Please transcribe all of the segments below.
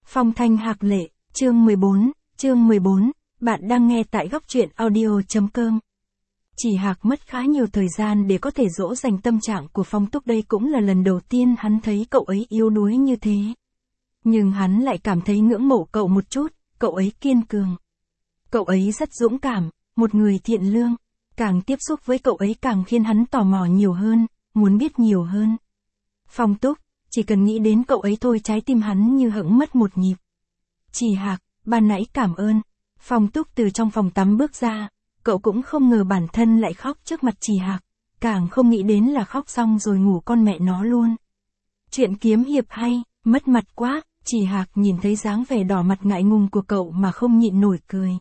Phong Thanh Hạc Lệ, chương 14, bạn đang nghe tại góc truyện audio.com. Chỉ Hạc mất khá nhiều thời gian để có thể dỗ dành tâm trạng của Phong Túc, đây cũng là lần đầu tiên hắn thấy cậu ấy yếu đuối như thế. Nhưng hắn lại cảm thấy ngưỡng mộ cậu một chút, cậu ấy kiên cường. Cậu ấy rất dũng cảm, một người thiện lương, càng tiếp xúc với cậu ấy càng khiến hắn tò mò nhiều hơn, muốn biết nhiều hơn. Phong Túc, chỉ cần nghĩ đến cậu ấy thôi trái tim hắn như hững mất một nhịp. Chỉ Hạc, ban nãy cảm ơn. Phong Túc từ trong phòng tắm bước ra, cậu cũng không ngờ bản thân lại khóc trước mặt Chỉ Hạc, càng không nghĩ đến là khóc xong rồi ngủ con mẹ nó luôn. Chuyện kiếm hiệp hay, mất mặt quá, Chỉ Hạc nhìn thấy dáng vẻ đỏ mặt ngại ngùng của cậu mà không nhịn nổi cười.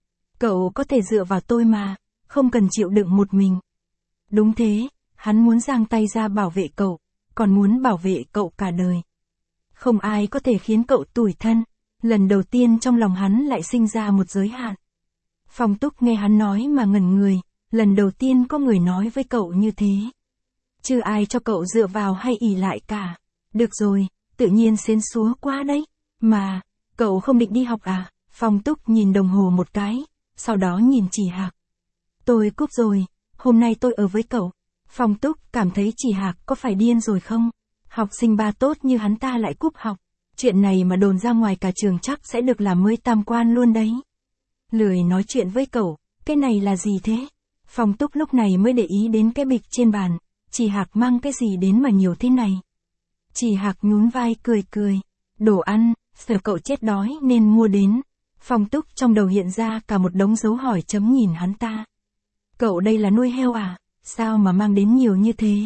Cậu có thể dựa vào tôi mà, không cần chịu đựng một mình. Đúng thế, hắn muốn giang tay ra bảo vệ cậu, còn muốn bảo vệ cậu cả đời. Không ai có thể khiến cậu tủi thân, lần đầu tiên trong lòng hắn lại sinh ra một giới hạn. Phong Túc nghe hắn nói mà ngẩn người, lần đầu tiên có người nói với cậu như thế. Chưa ai cho cậu dựa vào hay ỷ lại cả. Được rồi, tự nhiên xến xúa quá đấy. Mà, cậu không định đi học à? Phong Túc nhìn đồng hồ một cái, sau đó nhìn Chỉ Hạc. Tôi cúp rồi, hôm nay tôi ở với cậu. Phong Túc cảm thấy Chỉ Hạc có phải điên rồi không? Học sinh ba tốt như hắn ta lại cúp học. Chuyện này mà đồn ra ngoài cả trường chắc sẽ được làm mới tam quan luôn đấy. Lười nói chuyện với cậu, cái này là gì thế? Phong Túc lúc này mới để ý đến cái bịch trên bàn. Chỉ Hạc mang cái gì đến mà nhiều thế này? Chỉ Hạc nhún vai cười. Đồ ăn, sợ cậu chết đói nên mua đến. Phong Túc trong đầu hiện ra cả một đống dấu hỏi chấm nhìn hắn ta. Cậu đây là nuôi heo à? Sao mà mang đến nhiều như thế?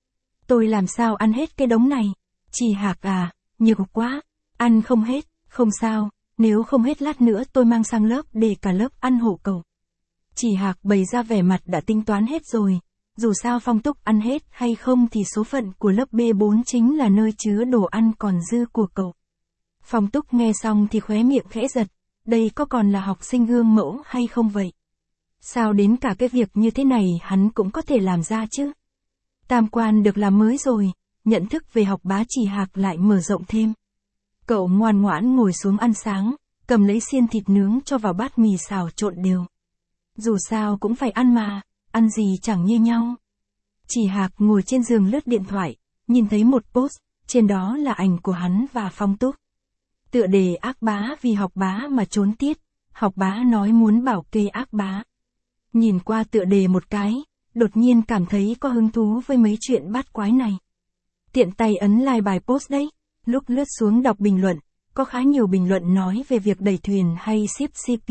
Tôi làm sao ăn hết cái đống này? Chỉ Hạc à, nhiều quá, ăn không hết, không sao, nếu không hết lát nữa tôi mang sang lớp để cả lớp ăn hộ cậu. Chỉ Hạc bày ra vẻ mặt đã tính toán hết rồi, dù sao Phong Túc ăn hết hay không thì số phận của lớp B4 chính là nơi chứa đồ ăn còn dư của cậu. Phong Túc nghe xong thì khóe miệng khẽ giật, đây có còn là học sinh gương mẫu hay không vậy? Sao đến cả cái việc như thế này hắn cũng có thể làm ra chứ? Tam quan được làm mới rồi, nhận thức về học bá Chỉ Hạc lại mở rộng thêm. Cậu ngoan ngoãn ngồi xuống ăn sáng, cầm lấy xiên thịt nướng cho vào bát mì xào trộn đều. Dù sao cũng phải ăn mà, ăn gì chẳng như nhau. Chỉ Hạc ngồi trên giường lướt điện thoại, nhìn thấy một post, trên đó là ảnh của hắn và Phong Túc. Tựa đề ác bá vì học bá mà trốn tiết, học bá nói muốn bảo kê ác bá. Nhìn qua tựa đề một cái, đột nhiên cảm thấy có hứng thú với mấy chuyện bát quái này. Tiện tay ấn like bài post đấy, lúc lướt xuống đọc bình luận, có khá nhiều bình luận nói về việc đẩy thuyền hay ship CP.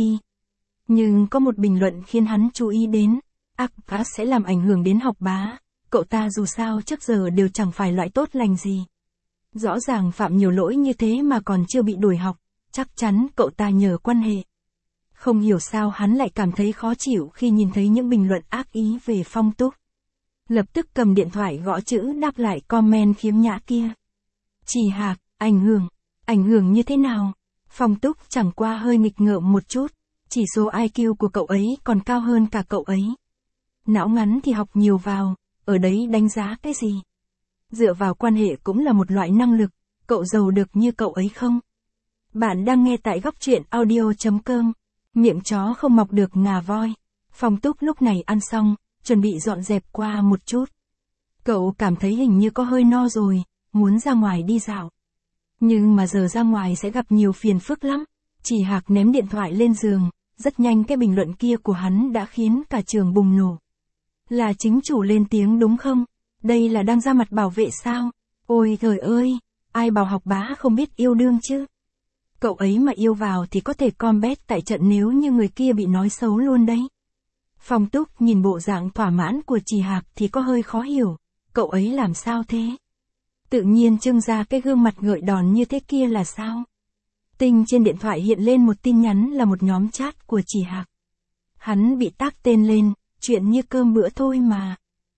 Nhưng có một bình luận khiến hắn chú ý đến, ác bá sẽ làm ảnh hưởng đến học bá, cậu ta dù sao trước giờ đều chẳng phải loại tốt lành gì. Rõ ràng phạm nhiều lỗi như thế mà còn chưa bị đuổi học, chắc chắn cậu ta nhờ quan hệ. Không hiểu sao hắn lại cảm thấy khó chịu khi nhìn thấy những bình luận ác ý về Phong Túc. Lập tức cầm điện thoại gõ chữ đáp lại comment khiếm nhã kia. Chỉ Hạc, ảnh hưởng như thế nào? Phong Túc chẳng qua hơi nghịch ngợm một chút, chỉ số IQ của cậu ấy còn cao hơn cả cậu ấy. Não ngắn thì học nhiều vào, ở đấy đánh giá cái gì? Dựa vào quan hệ cũng là một loại năng lực, cậu giàu được như cậu ấy không? Bạn đang nghe tại góc truyện audio.com. Miệng chó không mọc được ngà voi. Phong Túc lúc này ăn xong, chuẩn bị dọn dẹp qua một chút. Cậu cảm thấy hình như có hơi no rồi, muốn ra ngoài đi dạo. Nhưng mà giờ ra ngoài sẽ gặp nhiều phiền phức lắm. Chỉ Hạc ném điện thoại lên giường, rất nhanh cái bình luận kia của hắn đã khiến cả trường bùng nổ. Là chính chủ lên tiếng đúng không? Đây là đang ra mặt bảo vệ sao? Ôi trời ơi, ai bảo học bá không biết yêu đương chứ? Cậu ấy mà yêu vào thì có thể combat tại trận nếu như người kia bị nói xấu luôn đấy. Phong Túc nhìn bộ dạng thỏa mãn của Chỉ Hạc thì có hơi khó hiểu, cậu ấy làm sao thế? Tự nhiên trưng ra cái gương mặt gợi đòn như thế kia là sao? Tinh trên điện thoại hiện lên một tin nhắn là một nhóm chat của Chỉ Hạc. Hắn bị tag tên lên, chuyện như cơm bữa thôi mà.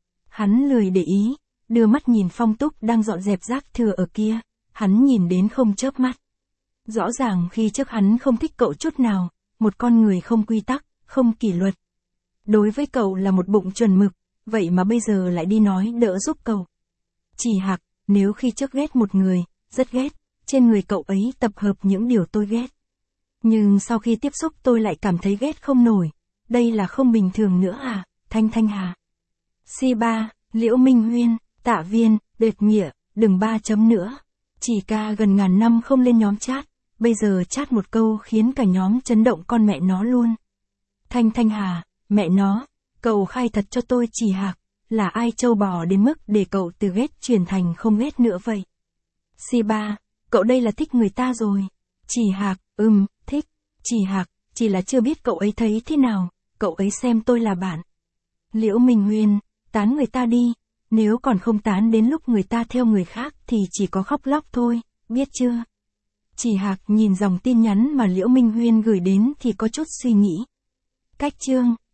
Hắn lười để ý, đưa mắt nhìn Phong Túc đang dọn dẹp rác thừa ở kia, hắn nhìn đến không chớp mắt. Rõ ràng khi trước hắn không thích cậu chút nào, một con người không quy tắc, không kỷ luật. Đối với cậu là một bụng chuẩn mực, vậy mà bây giờ lại đi nói đỡ giúp cậu. Chỉ Hạc, nếu khi trước ghét một người, rất ghét, trên người cậu ấy tập hợp những điều tôi ghét. Nhưng sau khi tiếp xúc tôi lại cảm thấy ghét không nổi. Đây là không bình thường nữa à, Thanh Thanh Hà. C3, Liễu Minh Huyên, Tạ Viên, Đệt Nghĩa, đừng 3 chấm nữa. Chỉ ca gần ngàn năm không lên nhóm chat, bây giờ chat một câu khiến cả nhóm chấn động con mẹ nó luôn. Thanh Thanh Hà, mẹ nó, cậu khai thật cho tôi Chỉ Hạc, là ai trâu bò đến mức để cậu từ ghét chuyển thành không ghét nữa vậy? C3, cậu đây là thích người ta rồi. Chỉ Hạc, thích. Chỉ Hạc, chỉ là chưa biết cậu ấy thấy thế nào, cậu ấy xem tôi là bạn. Liễu Minh Huyên, tán người ta đi, nếu còn không tán đến lúc người ta theo người khác thì chỉ có khóc lóc thôi, biết chưa? Chỉ Hạc nhìn dòng tin nhắn mà Liễu Minh Huyên gửi đến thì có chút suy nghĩ. Cách chương